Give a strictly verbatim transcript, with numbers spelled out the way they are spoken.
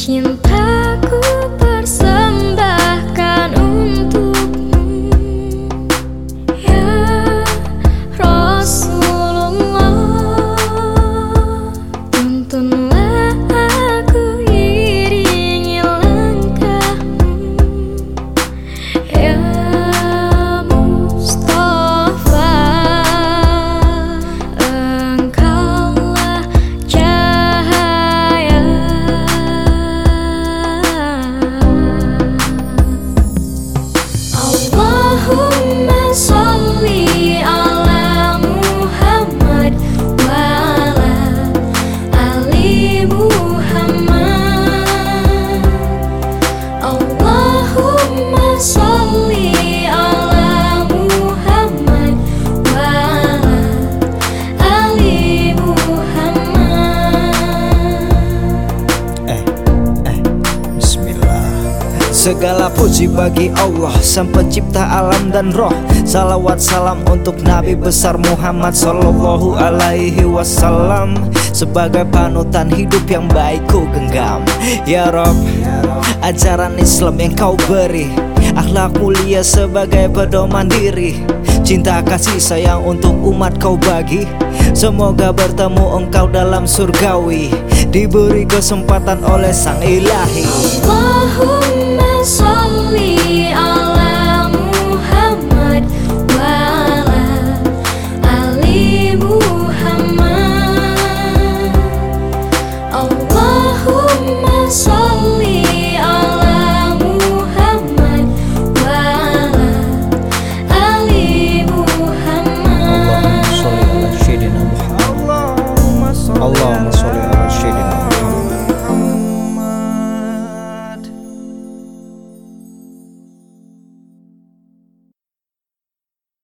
Cintaku persembahkan untukmu, ya Rasulullah. Tuntunlah aku iringi langkahmu, ya Mustafa. Engkaulah cahaya. Allahumma sholli ala Muhammad wa ala ali Muhammad. Allahumma sholli ala Muhammad wa ala ali Muhammad. Eh, eh, Bismillah. Segala puji bagi Allah, Sang Pencipta alam dan roh. Salawat salam untuk Nabi besar Muhammad Sallallahu alaihi wasallam. Sebagai panutan hidup yang baik ku genggam, ya Rob, ajaran Islam yang kau beri, akhlak mulia sebagai pedoman diri. Cinta kasih sayang untuk umat kau bagi. Semoga bertemu engkau dalam surgawi, diberi kesempatan oleh Sang Ilahi. Allahumma